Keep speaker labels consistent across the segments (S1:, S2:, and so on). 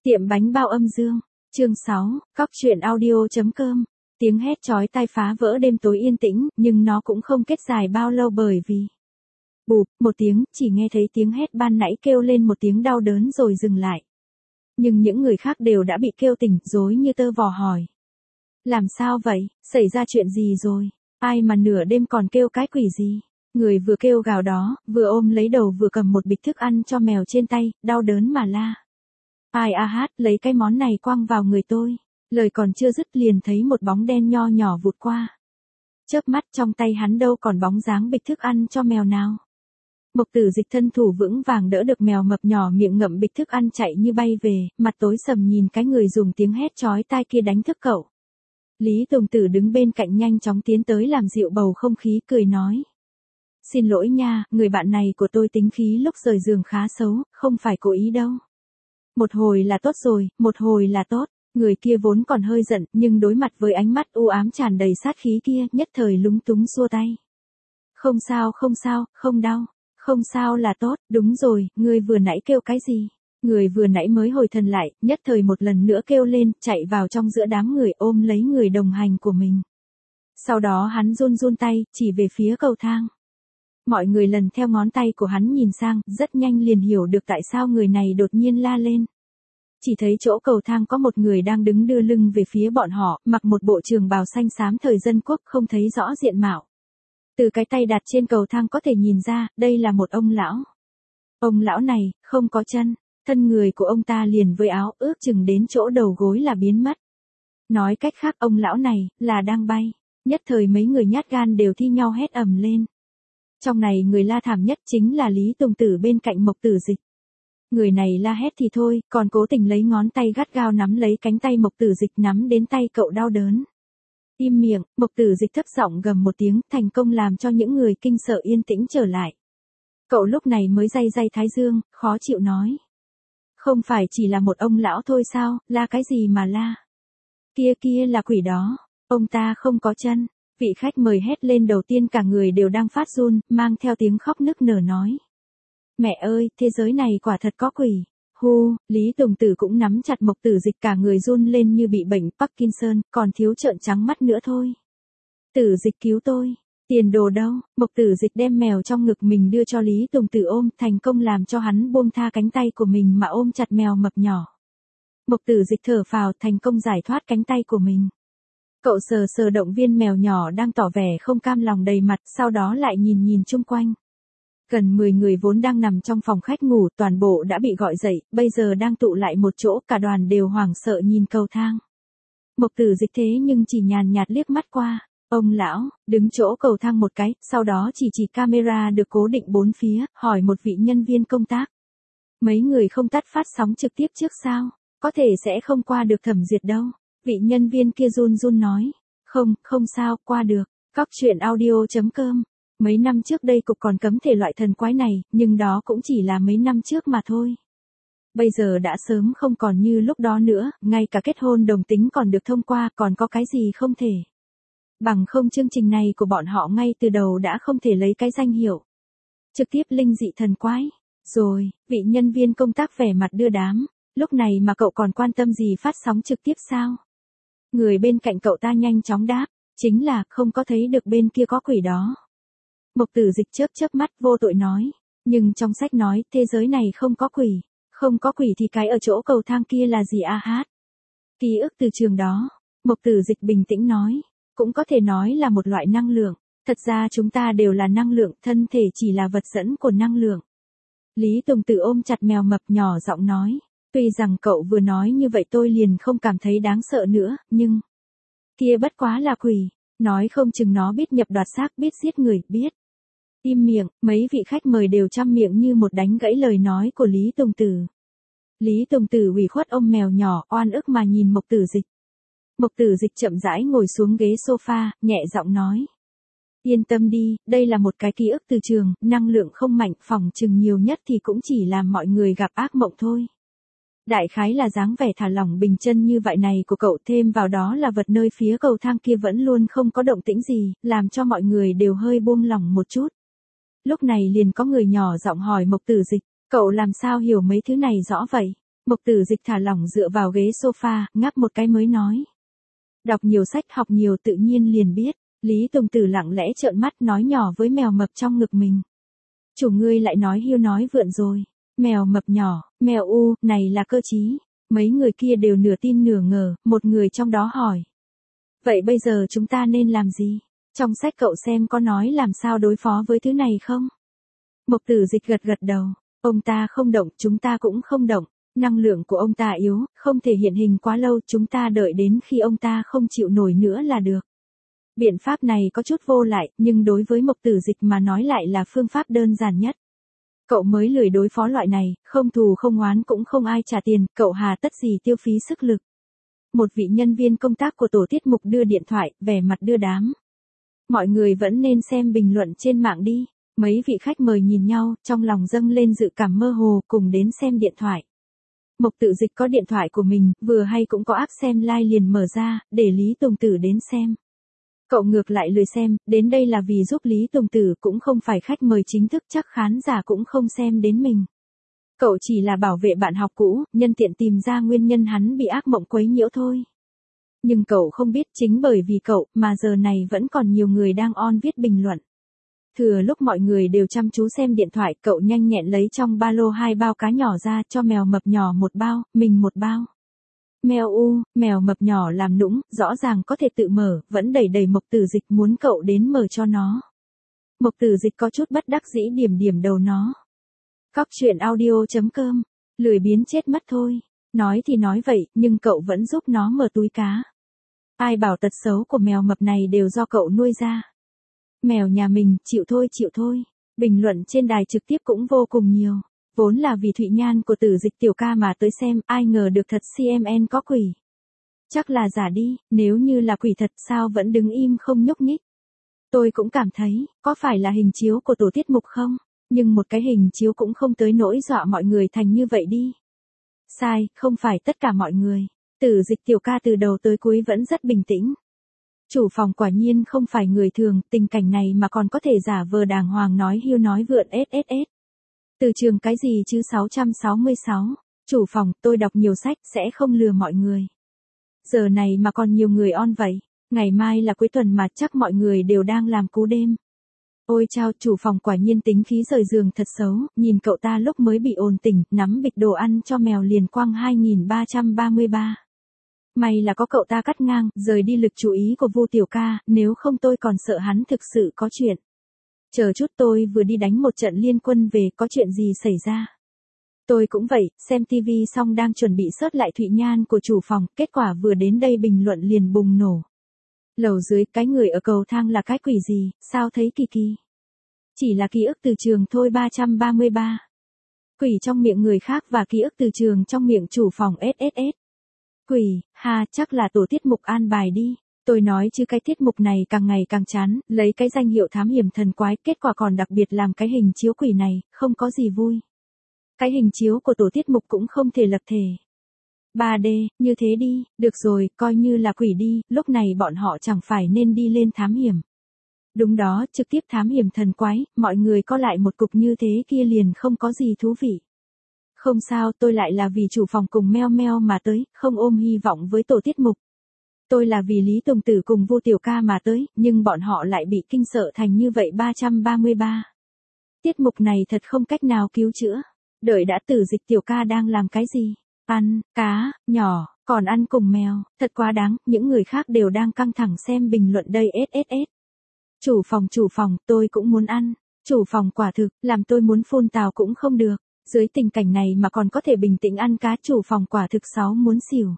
S1: Tiệm bánh bao âm dương, chương 6, cóc truyện audio.com. Tiếng hét chói tai phá vỡ đêm tối yên tĩnh, nhưng nó cũng không kết dài bao lâu bởi vì bụp, một tiếng, chỉ nghe thấy tiếng hét ban nãy kêu lên một tiếng đau đớn rồi dừng lại. Nhưng những người khác đều đã bị kêu tỉnh, rối như tơ vò hỏi. Làm sao vậy, xảy ra chuyện gì rồi, ai mà nửa đêm còn kêu cái quỷ gì? Người vừa kêu gào đó, vừa ôm lấy đầu vừa cầm một bịch thức ăn cho mèo trên tay, đau đớn mà la. Ai a hát, lấy cái món này quăng vào người tôi. Lời còn chưa dứt liền thấy một bóng đen nho nhỏ vụt qua. Chớp mắt trong tay hắn đâu còn bóng dáng bịch thức ăn cho mèo nào. Mộc Tử Dịch thân thủ vững vàng đỡ được mèo mập nhỏ miệng ngậm bịch thức ăn chạy như bay về, mặt tối sầm nhìn cái người dùng tiếng hét chói tai kia đánh thức cậu. Lý Tùng Tử đứng bên cạnh nhanh chóng tiến tới làm dịu bầu không khí, cười nói. Xin lỗi nha, người bạn này của tôi tính khí lúc rời giường khá xấu, không phải cố ý đâu. Một hồi là tốt rồi, một hồi là tốt. Người kia vốn còn hơi giận, nhưng đối mặt với ánh mắt u ám tràn đầy sát khí kia, nhất thời lúng túng xua tay. Không sao, không đau. Không sao là tốt, đúng rồi, ngươi vừa nãy kêu cái gì? Người vừa nãy mới hồi thần lại, nhất thời một lần nữa kêu lên, chạy vào trong giữa đám người ôm lấy người đồng hành của mình. Sau đó hắn run tay, chỉ về phía cầu thang. Mọi người lần theo ngón tay của hắn nhìn sang, rất nhanh liền hiểu được tại sao người này đột nhiên la lên. Chỉ thấy chỗ cầu thang có một người đang đứng đưa lưng về phía bọn họ, mặc một bộ trường bào xanh xám thời dân quốc, không thấy rõ diện mạo. Từ cái tay đặt trên cầu thang có thể nhìn ra, đây là một ông lão. Ông lão này, không có chân, thân người của ông ta liền với áo ước chừng đến chỗ đầu gối là biến mất. Nói cách khác ông lão này, là đang bay. Nhất thời mấy người nhát gan đều thi nhau hét ầm lên. Trong này người la thảm nhất chính là Lý Tùng Tử bên cạnh Mộc Tử Dịch. Người này la hét thì thôi, còn cố tình lấy ngón tay gắt gao nắm lấy cánh tay Mộc Tử Dịch, nắm đến tay cậu đau đớn. Im miệng, Mộc Tử Dịch thấp giọng gầm một tiếng, thành công làm cho những người kinh sợ yên tĩnh trở lại. Cậu lúc này mới day thái dương, khó chịu nói. Không phải chỉ là một ông lão thôi sao, la cái gì mà la. Kia là quỷ đó, ông ta không có chân. Vị khách mời hét lên đầu tiên, cả người đều đang phát run, mang theo tiếng khóc nức nở nói. Mẹ ơi, thế giới này quả thật có quỷ. Lý Tùng Tử cũng nắm chặt Mộc Tử Dịch, cả người run lên như bị bệnh Parkinson, còn thiếu trợn trắng mắt nữa thôi. Tử Dịch cứu tôi. Tiền đồ đâu? Mộc Tử Dịch đem mèo trong ngực mình đưa cho Lý Tùng Tử ôm, thành công làm cho hắn buông tha cánh tay của mình mà ôm chặt mèo mập nhỏ. Mộc Tử Dịch thở phào, thành công giải thoát cánh tay của mình. Cậu sờ động viên mèo nhỏ đang tỏ vẻ không cam lòng đầy mặt, sau đó lại nhìn chung quanh. Gần 10 người vốn đang nằm trong phòng khách ngủ, toàn bộ đã bị gọi dậy, bây giờ đang tụ lại một chỗ, cả đoàn đều hoảng sợ nhìn cầu thang. Mộc Tử Dịch thế nhưng chỉ nhàn nhạt liếc mắt qua. Ông lão, đứng chỗ cầu thang một cái, sau đó chỉ camera được cố định bốn phía, hỏi một vị nhân viên công tác. Mấy người không tắt phát sóng trực tiếp trước sao? Có thể sẽ không qua được thẩm duyệt đâu. Vị nhân viên kia run nói. Không sao, qua được. Cóc truyện audio.com. Mấy năm trước đây cục còn cấm thể loại thần quái này, nhưng đó cũng chỉ là mấy năm trước mà thôi. Bây giờ đã sớm không còn như lúc đó nữa, ngay cả kết hôn đồng tính còn được thông qua, còn có cái gì không thể. Bằng không chương trình này của bọn họ ngay từ đầu đã không thể lấy cái danh hiệu trực tiếp linh dị thần quái. Rồi, vị nhân viên công tác vẻ mặt đưa đám, lúc này mà cậu còn quan tâm gì phát sóng trực tiếp sao? Người bên cạnh cậu ta nhanh chóng đáp, chính là không có thấy được bên kia có quỷ đó. Mộc Tử Dịch chớp mắt vô tội nói, nhưng trong sách nói thế giới này không có quỷ. Không có quỷ thì cái ở chỗ cầu thang kia là gì a hát? Ký ức từ trường đó. Mộc Tử Dịch bình tĩnh nói, cũng có thể nói là một loại năng lượng. Thật ra chúng ta đều là năng lượng, thân thể chỉ là vật dẫn của năng lượng. Lý Tùng Tử ôm chặt mèo mập nhỏ giọng nói, tuy rằng cậu vừa nói như vậy tôi liền không cảm thấy đáng sợ nữa, nhưng kia bất quá là quỷ, nói không chừng nó biết nhập đoạt xác, biết giết người, biết. Im miệng, mấy vị khách mời đều chăm miệng như một đánh gãy lời nói của Lý Tùng Tử. Lý Tùng Tử ủy khuất ôm mèo nhỏ, oan ức mà nhìn Mộc Tử Dịch. Mộc Tử Dịch chậm rãi ngồi xuống ghế sofa, nhẹ giọng nói. Yên tâm đi, đây là một cái ký ức từ trường, năng lượng không mạnh, phỏng chừng nhiều nhất thì cũng chỉ làm mọi người gặp ác mộng thôi. Đại khái là dáng vẻ thả lỏng bình chân như vậy này của cậu, thêm vào đó là vật nơi phía cầu thang kia vẫn luôn không có động tĩnh gì, làm cho mọi người đều hơi buông lỏng một chút. Lúc này liền có người nhỏ giọng hỏi Mộc Tử Dịch, cậu làm sao hiểu mấy thứ này rõ vậy? Mộc Tử Dịch thả lỏng dựa vào ghế sofa, ngáp một cái mới nói. Đọc nhiều sách học nhiều tự nhiên liền biết. Lý Tùng Tử lặng lẽ trợn mắt nói nhỏ với mèo mập trong ngực mình. Chủ ngươi lại nói hiu nói vượn rồi. Mèo mập nhỏ, mèo u, này là cơ trí. Mấy người kia đều nửa tin nửa ngờ, một người trong đó hỏi. Vậy bây giờ chúng ta nên làm gì? Trong sách cậu xem có nói làm sao đối phó với thứ này không? Mộc Tử Dịch gật gật đầu. Ông ta không động, chúng ta cũng không động. Năng lượng của ông ta yếu, không thể hiện hình quá lâu, chúng ta đợi đến khi ông ta không chịu nổi nữa là được. Biện pháp này có chút vô lại, nhưng đối với Mộc Tử Dịch mà nói lại là phương pháp đơn giản nhất. Cậu mới lười đối phó loại này, không thù không oán cũng không ai trả tiền, cậu hà tất gì tiêu phí sức lực. Một vị nhân viên công tác của tổ tiết mục đưa điện thoại, vẻ mặt đưa đám. Mọi người vẫn nên xem bình luận trên mạng đi. Mấy vị khách mời nhìn nhau, trong lòng dâng lên dự cảm mơ hồ, cùng đến xem điện thoại. Mộc Tử Dịch có điện thoại của mình, vừa hay cũng có app xem live liền mở ra, để Lý Tùng Tử đến xem. Cậu ngược lại lười xem, đến đây là vì giúp Lý Tùng Tử, cũng không phải khách mời chính thức, chắc khán giả cũng không xem đến mình. Cậu chỉ là bảo vệ bạn học cũ, nhân tiện tìm ra nguyên nhân hắn bị ác mộng quấy nhiễu thôi. Nhưng cậu không biết chính bởi vì cậu mà giờ này vẫn còn nhiều người đang viết bình luận. Thừa lúc mọi người đều chăm chú xem điện thoại, cậu nhanh nhẹn lấy trong ba lô 2 bao cá nhỏ ra, cho mèo mập nhỏ 1 bao, mình 1 bao. Mèo u, mèo mập nhỏ làm nũng, rõ ràng có thể tự mở, vẫn đẩy đẩy Mộc Tử Dịch muốn cậu đến mở cho nó. Mộc Tử Dịch có chút bất đắc dĩ điểm đầu nó. Cóc truyện audio.com, lười biến chết mất thôi. Nói thì nói vậy, nhưng cậu vẫn giúp nó mở túi cá. Ai bảo tật xấu của mèo mập này đều do cậu nuôi ra. Mèo nhà mình, chịu thôi. Bình luận trên đài trực tiếp cũng vô cùng nhiều. Vốn là vì Thụy Nhan của Tử Dịch tiểu ca mà tới xem, ai ngờ được thật CMN có quỷ. Chắc là giả đi, nếu như là quỷ thật sao vẫn đứng im không nhúc nhích. Tôi cũng cảm thấy, có phải là hình chiếu của tổ tiết mục không? Nhưng một cái hình chiếu cũng không tới nỗi dọa mọi người thành như vậy đi. Sai, không phải tất cả mọi người. Tử Dịch tiểu ca từ đầu tới cuối vẫn rất bình tĩnh. Chủ phòng quả nhiên không phải người thường, tình cảnh này mà còn có thể giả vờ đàng hoàng nói hiu nói vượn SSS. Từ trường cái gì chứ 666, chủ phòng, tôi đọc nhiều sách, sẽ không lừa mọi người. Giờ này mà còn nhiều người vậy, ngày mai là cuối tuần mà chắc mọi người đều đang làm cú đêm. Ôi chao, chủ phòng quả nhiên tính khí rời giường thật xấu, nhìn cậu ta lúc mới bị ồn tỉnh, nắm bịch đồ ăn cho mèo liền quăng 2333. May là có cậu ta cắt ngang, rời đi lực chú ý của Vu tiểu ca, nếu không tôi còn sợ hắn thực sự có chuyện. Chờ chút, tôi vừa đi đánh một trận liên quân về, có chuyện gì xảy ra? Tôi cũng vậy, xem TV xong đang chuẩn bị search lại Thụy Nhan của chủ phòng, kết quả vừa đến đây bình luận liền bùng nổ. Lầu dưới, cái người ở cầu thang là cái quỷ gì, sao thấy kỳ kỳ? Chỉ là ký ức từ trường thôi 333. Quỷ trong miệng người khác và ký ức từ trường trong miệng chủ phòng SSS. Quỷ, ha, chắc là tổ tiết mục an bài đi. Tôi nói chứ cái tiết mục này càng ngày càng chán, lấy cái danh hiệu thám hiểm thần quái, kết quả còn đặc biệt làm cái hình chiếu quỷ này, không có gì vui. Cái hình chiếu của tổ tiết mục cũng không thể lập thể 3D, như thế đi, được rồi, coi như là quỷ đi, lúc này bọn họ chẳng phải nên đi lên thám hiểm. Đúng đó, trực tiếp thám hiểm thần quái, mọi người có lại một cục như thế kia liền không có gì thú vị. Không sao, tôi lại là vì chủ phòng cùng meo meo mà tới, không ôm hy vọng với tổ tiết mục. Tôi là vì Lý Tùng Tử cùng Vu tiểu ca mà tới, nhưng bọn họ lại bị kinh sợ thành như vậy 333. Tiết mục này thật không cách nào cứu chữa. Đợi đã, Tử Dịch tiểu ca đang làm cái gì? Ăn, cá, nhỏ, còn ăn cùng mèo, thật quá đáng, những người khác đều đang căng thẳng xem bình luận đây SSS. Chủ phòng, tôi cũng muốn ăn. Chủ phòng quả thực, làm tôi muốn phun tào cũng không được. Dưới tình cảnh này mà còn có thể bình tĩnh ăn cá, chủ phòng quả thực muốn xỉu.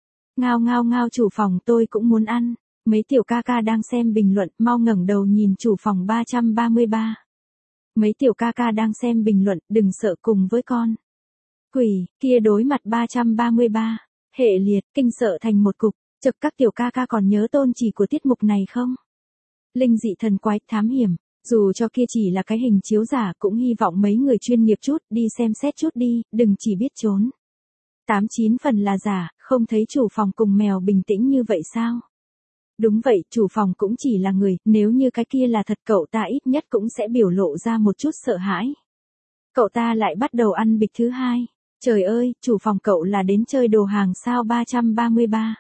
S1: Ngao, chủ phòng tôi cũng muốn ăn. Mấy tiểu ca ca đang xem bình luận, mau ngẩng đầu nhìn chủ phòng 333. Mấy tiểu ca ca đang xem bình luận, đừng sợ cùng với con. Quỷ, kia đối mặt 333. Hệ liệt, kinh sợ thành một cục, chật các tiểu ca ca còn nhớ tôn chỉ của tiết mục này không? Linh dị thần quái, thám hiểm. Dù cho kia chỉ là cái hình chiếu giả, cũng hy vọng mấy người chuyên nghiệp chút, đi xem xét chút đi, đừng chỉ biết trốn. 89 phần là giả, không thấy chủ phòng cùng mèo bình tĩnh như vậy sao? Đúng vậy, chủ phòng cũng chỉ là người, nếu như cái kia là thật cậu ta ít nhất cũng sẽ biểu lộ ra một chút sợ hãi. Cậu ta lại bắt đầu ăn bịch thứ hai. Trời ơi, chủ phòng cậu là đến chơi đồ hàng sao 333.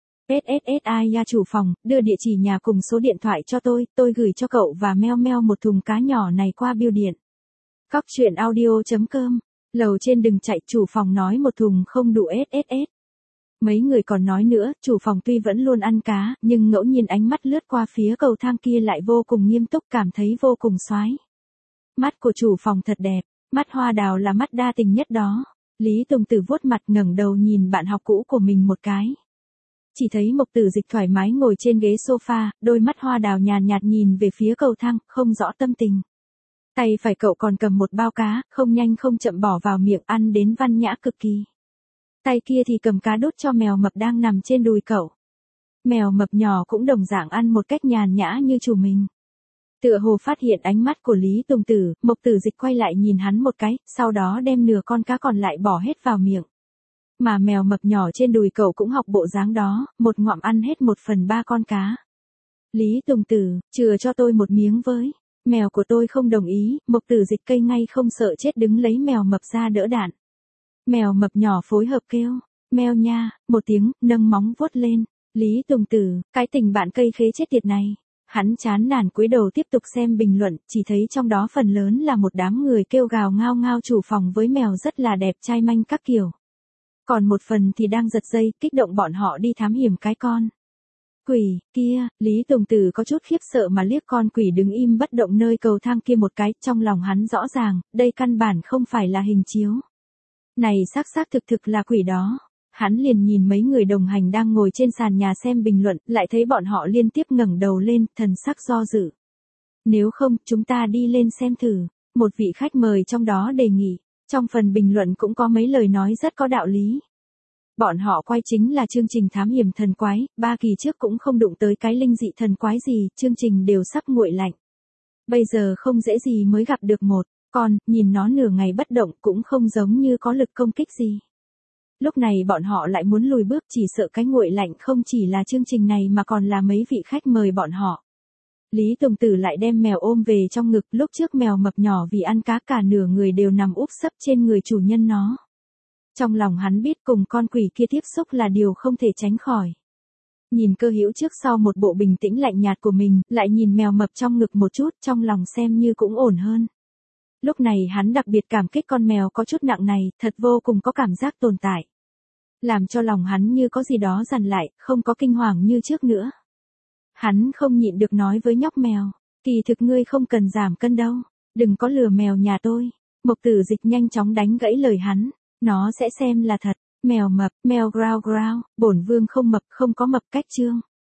S1: SSSI ya chủ phòng, đưa địa chỉ nhà cùng số điện thoại cho tôi gửi cho cậu và meo meo một thùng cá nhỏ này qua bưu điện. Cóc truyện audio.com. Lầu trên đừng chạy, chủ phòng nói một thùng không đủ SSS. Mấy người còn nói nữa, chủ phòng tuy vẫn luôn ăn cá, nhưng ngẫu nhiên ánh mắt lướt qua phía cầu thang kia lại vô cùng nghiêm túc, cảm thấy vô cùng xoái. Mắt của chủ phòng thật đẹp, mắt hoa đào là mắt đa tình nhất đó. Lý Tùng Tử vuốt mặt ngẩng đầu nhìn bạn học cũ của mình một cái. Chỉ thấy Mộc Tử Dịch thoải mái ngồi trên ghế sofa, đôi mắt hoa đào nhàn nhạt nhìn về phía cầu thang, không rõ tâm tình. Tay phải cậu còn cầm một bao cá, không nhanh không chậm bỏ vào miệng, ăn đến văn nhã cực kỳ. Tay kia thì cầm cá đút cho mèo mập đang nằm trên đùi cậu. Mèo mập nhỏ cũng đồng dạng ăn một cách nhàn nhã như chủ mình. Tựa hồ phát hiện ánh mắt của Lý Tùng Tử, Mộc Tử Dịch quay lại nhìn hắn một cái, sau đó đem nửa con cá còn lại bỏ hết vào miệng. Mà mèo mập nhỏ trên đùi cậu cũng học bộ dáng đó, một ngụm ăn hết 1/3 con cá. Lý Tùng Tử, chừa cho tôi một miếng với. Mèo của tôi không đồng ý, Mộc Tử Dịch cây ngay không sợ chết đứng lấy mèo mập ra đỡ đạn. Mèo mập nhỏ phối hợp kêu, meo nha, một tiếng, nâng móng vuốt lên. Lý Tùng Tử, cái tình bạn cây khế chết tiệt này. Hắn chán nản cúi đầu tiếp tục xem bình luận, chỉ thấy trong đó phần lớn là một đám người kêu gào ngao ngao chủ phòng với mèo rất là đẹp trai manh các kiểu. Còn một phần thì đang giật dây, kích động bọn họ đi thám hiểm cái con quỷ kia. Lý Tùng Tử có chút khiếp sợ mà liếc con quỷ đứng im bất động nơi cầu thang kia một cái, trong lòng hắn rõ ràng, đây căn bản không phải là hình chiếu. Này xác thực là quỷ đó. Hắn liền nhìn mấy người đồng hành đang ngồi trên sàn nhà xem bình luận, lại thấy bọn họ liên tiếp ngẩng đầu lên, thần sắc do dự. Nếu không, chúng ta đi lên xem thử. Một vị khách mời trong đó đề nghị. Trong phần bình luận cũng có mấy lời nói rất có đạo lý. Bọn họ quay chính là chương trình thám hiểm thần quái, 3 kỳ trước cũng không đụng tới cái linh dị thần quái gì, chương trình đều sắp nguội lạnh. Bây giờ không dễ gì mới gặp được một con, nhìn nó nửa ngày bất động cũng không giống như có lực công kích gì. Lúc này bọn họ lại muốn lùi bước, chỉ sợ cái nguội lạnh không chỉ là chương trình này mà còn là mấy vị khách mời bọn họ. Lý Tùng Tử lại đem mèo ôm về trong ngực, lúc trước mèo mập nhỏ vì ăn cá cả nửa người đều nằm úp sấp trên người chủ nhân nó. Trong lòng hắn biết cùng con quỷ kia tiếp xúc là điều không thể tránh khỏi. Nhìn Cơ Hữu trước sau một bộ bình tĩnh lạnh nhạt của mình, lại nhìn mèo mập trong ngực một chút, trong lòng xem như cũng ổn hơn. Lúc này hắn đặc biệt cảm kích con mèo có chút nặng này, thật vô cùng có cảm giác tồn tại. Làm cho lòng hắn như có gì đó dằn lại, không có kinh hoàng như trước nữa. Hắn không nhịn được nói với nhóc mèo, kỳ thực ngươi không cần giảm cân đâu, đừng có lừa mèo nhà tôi. Mộc Tử Dịch nhanh chóng đánh gãy lời hắn, nó sẽ xem là thật. Mèo mập, mèo grao grao, bổn vương không mập không có mập cách chương.